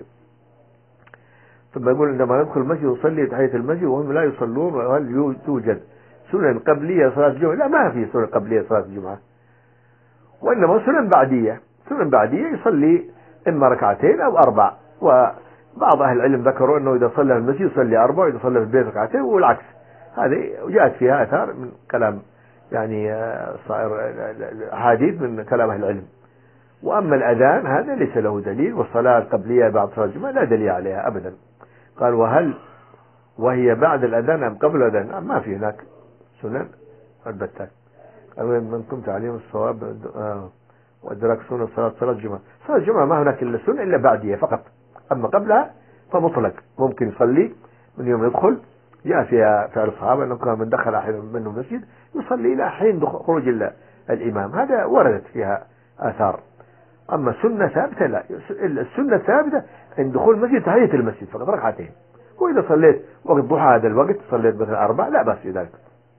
S1: ثم يقول: عندما ندخل المسجد نصلي تحية المسجد وهم لا يصلون، وهل توجد سنن قبلية صلاة الجمعة؟ لا، ما في سنن قبلية صلاة الجمعة، وإنما سنن بعدية. سنن بعدية يصلي إما ركعتين أو أربع، وبعض أهل العلم ذكروا أنه إذا صلى في المسجد يصلي أربع، وإذا صلى في البيت ركعتين، والعكس. هذه جاءت فيها آثار من كلام يعني صائر أحاديث من كلام أهل العلم. وأما الأذان هذا ليس له دليل، والصلاة القبلية بعد صلاة الجمعة لا دليل عليها أبدا. قال وهل وهي بعد الأذان أم قبل الأذان؟ ما في هناك سنن البتة. قال من كنت عليهم الصواب وأدراك سنة صلاة صلاة الجمعة. صلاة الجمعة ما هناك إلا سنة إلا بعدها فقط، أما قبلها فمطلق ممكن يصلي من يوم يدخل. جاء فيها فعل الصحابة أنه كان من دخل أحد منهم المسجد يصلي إلى حين خروج الإمام، هذا وردت فيها آثار. أما سنة ثابتة لا، السنة الثابتة عند دخول المسجد تحية المسجد فقط ركعتين، وإذا صليت وقت ضحى هذا الوقت صليت مثلا أربع لا بأس بذلك.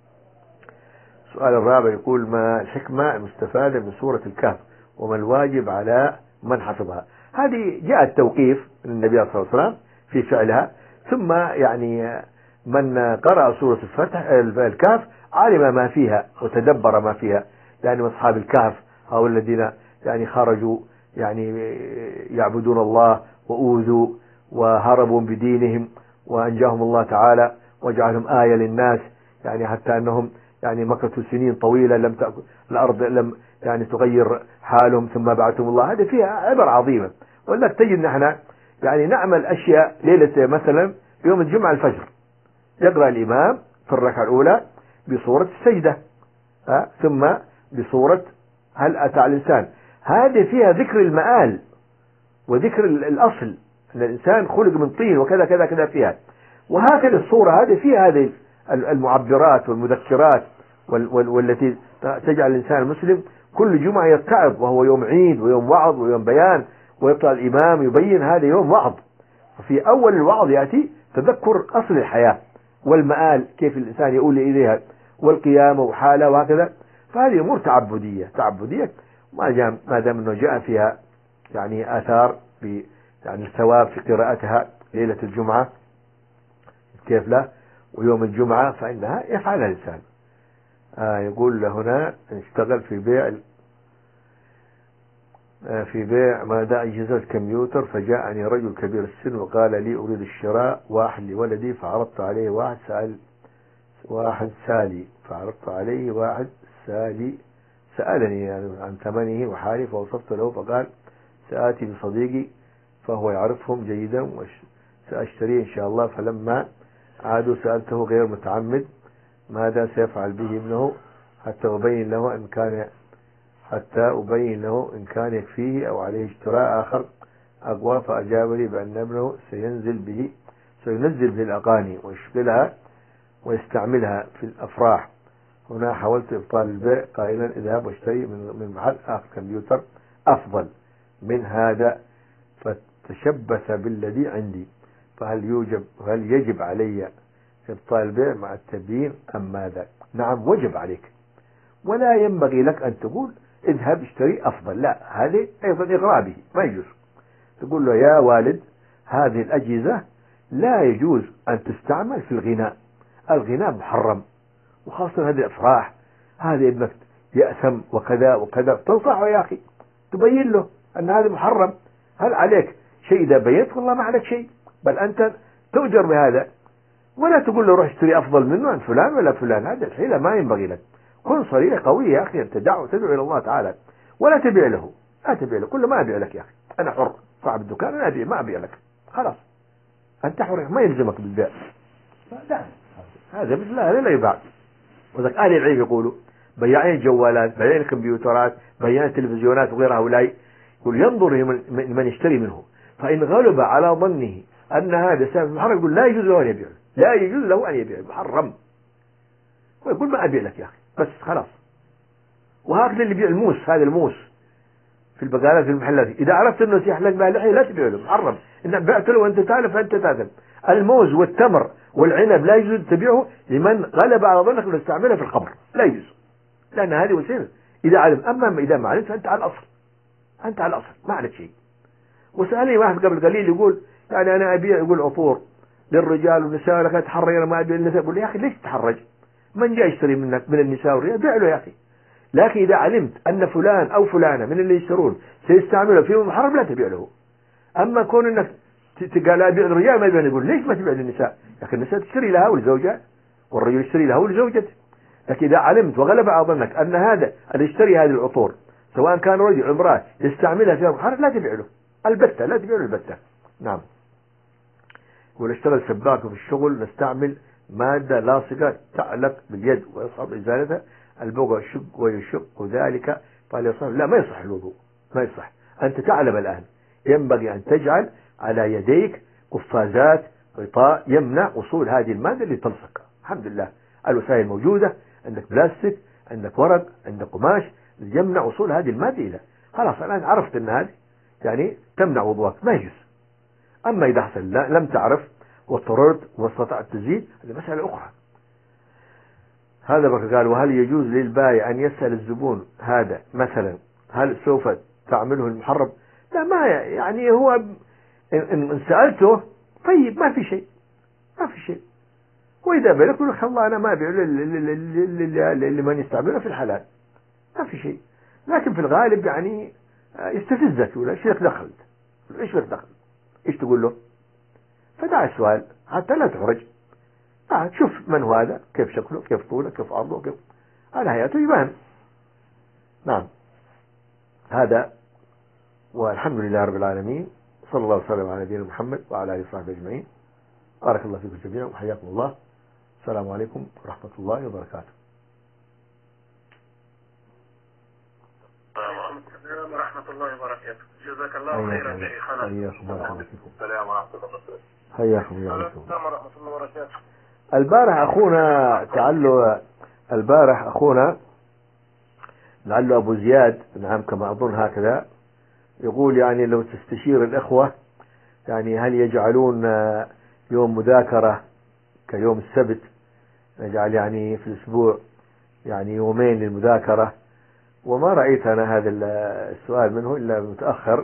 S1: السؤال الرابع يقول ما الحكمة المستفادة من سورة الكهف وما الواجب على من حفظها؟ هذه جاء التوقيف من النبي صلى الله عليه وسلم في فعلها، ثم يعني من قرأ سورة الفتح الكهف علم ما فيها وتدبر ما فيها، يعني أصحاب الكهف هؤلاء الذين يعني خرجوا يعني يعبدون الله وأوذوا وهربوا بدينهم وأنجاهم الله تعالى وجعلهم آية للناس، يعني حتى أنهم يعني مكثوا سنين طويلة لم تأكل الأرض لم يعني تغير حالهم ثم بعثهم الله. هذا فيها عبر عظيمة. ولذلك تجد نحن يعني نعمل أشياء ليلة مثلا يوم الجمعة الفجر يقرأ الإمام في الركعة الأولى بصورة السجدة ها ثم بصورة هل أتى على الإنسان، هذه فيها ذكر المآل وذكر الأصل أن الإنسان خلق من طين وكذا كذا كذا فيها. وهكذا الصورة هذه فيها هذه المعبرات والمذكرات والتي تجعل الإنسان المسلم كل جمعة يتعظ، وهو يوم عيد ويوم وعظ ويوم بيان، ويطلع الإمام يبين هذا يوم وعظ. وفي أول الوعظ يأتي تذكر أصل الحياة والمآل كيف الإنسان يؤول إليها والقيامة وحالة وهكذا. فهذه أمور تعبدية تعبدية ما دام أنه جاء فيها يعني آثار ب يعني الثواب في قراءتها ليلة الجمعة كيف لا ويوم الجمعة فإنها يفعلها الإنسان. آه يقول هنا اشتغل في بيع آه في بيع ماذا أجهزة كمبيوتر، فجاءني رجل كبير السن وقال لي أريد الشراء واحد لولدي، فعرضت عليه واحد سأل واحد سالي فعرضت عليه واحد سالي سألني يعني عن ثمنه وحالي، فوصفت له فقال سآتي بصديقي فهو يعرفهم جيدا وسأشتريه إن شاء الله. فلما عادوا سألته غير متعمد ماذا سيفعل به ابنه حتى أبين له إن كان حتى أبين له إن كان يكفيه أو عليه اشتراء آخر أقوى، فأجاب لي بأن ابنه سينزل به سينزل به الأغاني ويشغلها ويستعملها في الأفراح. هنا حاولت إبطال البيع قائلا اذهب واشتري من محل آخر كمبيوتر أفضل من هذا، فتشبث بالذي عندي، فهل يوجب هل يجب علي إبطال البيع مع التبيين أم ماذا؟ نعم وجب عليك، ولا ينبغي لك أن تقول اذهب اشتري أفضل، لا هذه أيضا إغراء به ما يجوز. تقول له يا والد هذه الأجهزة لا يجوز أن تستعمل في الغناء، الغناء محرم، وخاصة هذه الأفراح، هذه ابنك يأثم وكذا وكذا. تنصحه يا أخي تبين له أن هذا محرم. هل عليك شيء إذا بينت؟ والله ما عليك شيء، بل أنت تؤجر بهذا. ولا تقول له روح اشتري أفضل منه عن فلان ولا فلان، هذا الحيلة ما ينبغي لك. كن صريح قوي يا أخي، أنت دعوة تدعو إلى الله تعالى، ولا تبيع له لا تبيع له كل ما أبيع لك يا أخي، أنا حر صاحب الدكان أنا أبيع ما أبيع لك خلاص، أنت حر ما يلزمك بالبيع. لا هذا مثل هذا لا يباع. وذلك أهل العلم يقولوا بياعين الجوالات بياعين الكمبيوترات بياعين التلفزيونات وغير هؤلاء يقول ينظر من, من يشتري منه، فإن غلب على ظنه أن هذا سبب محرم يقول لا يجوز له أن يبيع، لا يجوز له أن يبيع محرم، ويقول ما أبيع لك يا أخي بس خلاص. وهكذا اللي يبيع الموس، هذا الموس في البقالات في المحلات إذا عرفت أنه سيحلق بها لحية لا تبيع له محرم، إن بعت له وأنت تعرف فأنت تاثم. الموز والتمر والعنب لا يجوز تبيعه لمن غلب على ظنك أنه يستعملها في الخمر، لا يجوز، لأن هذه وسيلة إذا علم. أما إذا ما علمت فأنت على الأصل، أنت على الأصل ما عليك شيء. وسألني واحد قبل قليل يقول يعني أنا أبيع يقول عطور للرجال والنساء لك أتحرج أنا ما أبيع للنساء. يقول لي يا أخي ليش تتحرج؟ من جاء يشتري منك من النساء والرجال بيع له يا أخي، لكن إذا علمت أن فلان أو فلانة من اللي يشترون سيستعمله في محرم لا تبيع له. أما كون أنك تقال أبيع الرجال ما يبيع، يقول ليش ما تبيع للنساء؟ لكن النساء تشتري لها ولزوجها والرجل يشتري له لزوجته. لكن إذا علمت وغلب على ظنك أن هذا اللي يشتري هذه العطور سواء كان رجل أو امرأة يستعملها في المحرم لا تبيع له البتة، لا تبيع له البتة. نعم. ونشتغل سباك في الشغل نستعمل مادة لاصقة تعلق باليد ويصعب إزالتها، البقع يشق ويشق ذلك قال يصح لا ما يصح الوضوء، ما يصح. أنت تعلم الآن ينبغي أن تجعل على يديك قفازات غطاء يمنع وصول هذه المادة اللي تلصق. الحمد لله الوسائل موجودة، عندك بلاستيك، عندك ورق، عندك قماش يمنع وصول هذه المادة إلى خلاص. الآن عرفت أن هذه يعني تمنع وضوءك ما يجوز. أما إذا حصل لم تعرف واضطررت واستطعت تزيد هذه مسألة أخرى. هذا بقى قال وهل يجوز للبائع أن يسأل الزبون هذا مثلا هل سوف تعمله المحرم؟ لا ما يعني هو إن سألته طيب ما في شيء ما في شيء، وإذا بالك يقول لك الله أنا ما أبيع لمن يستعمله في الحلال ما في شيء. لكن في الغالب يعني يستفزك يقول ايش لك دخل ايش لك دخل ايش تقول له؟ فدع السؤال حتى لا تخرج. آه شوف من هو هذا، كيف شكله، كيف طوله، كيف عرضه، كيف على هيئته يبان. نعم. هذا والحمد لله رب العالمين، صلى الله وسلم على نبينا محمد وعلى اله وصحبه اجمعين. بارك الله فيكم جميعا وحياكم الله. السلام عليكم ورحمه الله وبركاته.
S2: السلام ورحمة الله وبركاته. جزاك الله خيرا شيخنا.
S1: حياكم الله وبركاته.
S2: السلام ورحمة الله وبركاته.
S1: حياكم الله وبركاته.
S2: السلام ورحمة الله وبركاته.
S1: البارح أخونا تعالوا البارح أخونا لعله أبو زياد نعم كما أظن هكذا يقول يعني لو تستشير الإخوة يعني هل يجعلون يوم مذاكرة كيوم السبت، نجعل يعني في الأسبوع يعني يومين للمذاكرة. وما رأيت أنا هذا السؤال منه إلا متأخر.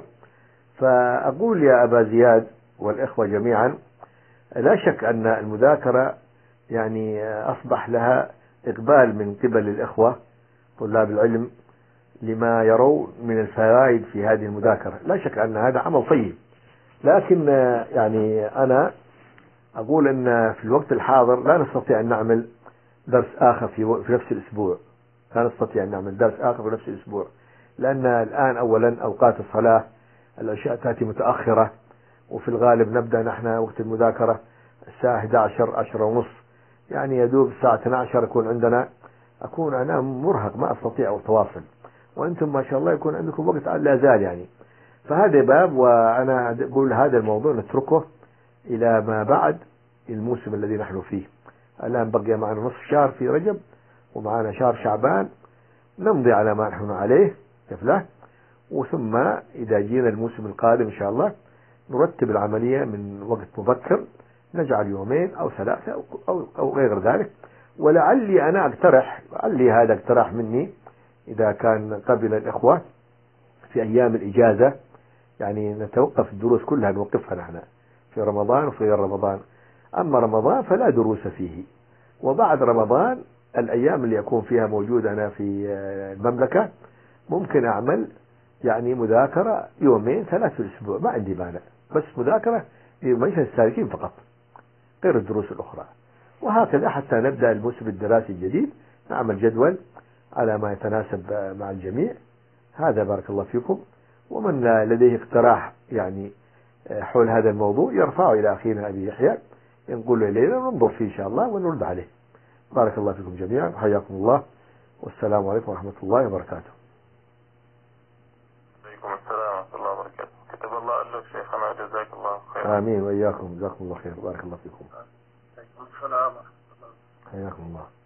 S1: فأقول يا أبا زياد والإخوة جميعا لا شك أن المذاكرة يعني أصبح لها إقبال من قبل الإخوة طلاب العلم لما يرون من الفوائد في هذه المذاكرة. لا شك أن هذا عمل طيب، لكن يعني أنا أقول أن في الوقت الحاضر لا نستطيع أن نعمل درس آخر في في نفس الأسبوع، لا نستطيع أن نعمل درس آخر في نفس الأسبوع، لأن الآن أولا أوقات الصلاة العشاء تأتي متأخرة، وفي الغالب نبدأ نحن وقت المذاكرة الساعة إحدى عشرة عشرة ونص، يعني يدوب الساعة اثنتي عشرة يكون عندنا أكون أنا مرهق ما أستطيع التواصل، وأنتم ما شاء الله يكون عندكم وقت لا زال يعني. فهذا باب، وأنا أقول هذا الموضوع نتركه إلى ما بعد الموسم الذي نحن فيه. الآن بقي معنا نصف شهر في رجب ومعنا شهر شعبان، نمضي على ما نحن عليه كفله، وثم إذا جينا الموسم القادم إن شاء الله نرتب العملية من وقت مبكر، نجعل يومين أو ثلاثة أو, أو, أو غير ذلك. ولعلي أنا أقترح، لعلي هذا اقتراح مني إذا كان قبل الإخوة في أيام الإجازة يعني نتوقف الدروس كلها نوقفها نحن في رمضان وفي غير رمضان. أما رمضان فلا دروس فيه، وبعد رمضان الأيام اللي يكون فيها موجود أنا في المملكة ممكن أعمل يعني مذاكرة يومين ثلاث في الأسبوع، ما عندي مانع، بس مذاكرة في مجلس السالكين فقط غير الدروس الأخرى. وهكذا حتى نبدأ الموسم الدراسي الجديد نعمل جدول على ما يتناسب مع الجميع. هذا بارك الله فيكم. ومن لديه اقتراح يعني حول هذا الموضوع يرفعه إلى أخينا أبي يحيى ينقل إلينا وننظر فيه إن شاء الله ونرد عليه. بارك الله فيكم جميعا وحياكم الله، والسلام عليكم ورحمة الله وبركاته.
S2: عليكم السلام ورحمة الله وبركاته. كتب الله أجرك شيخنا، جزاك الله خير.
S1: آمين وإياكم، جزاكم الله خير، بارك الله فيكم.
S2: عليكم السلام ورحمة الله.
S1: حياكم الله.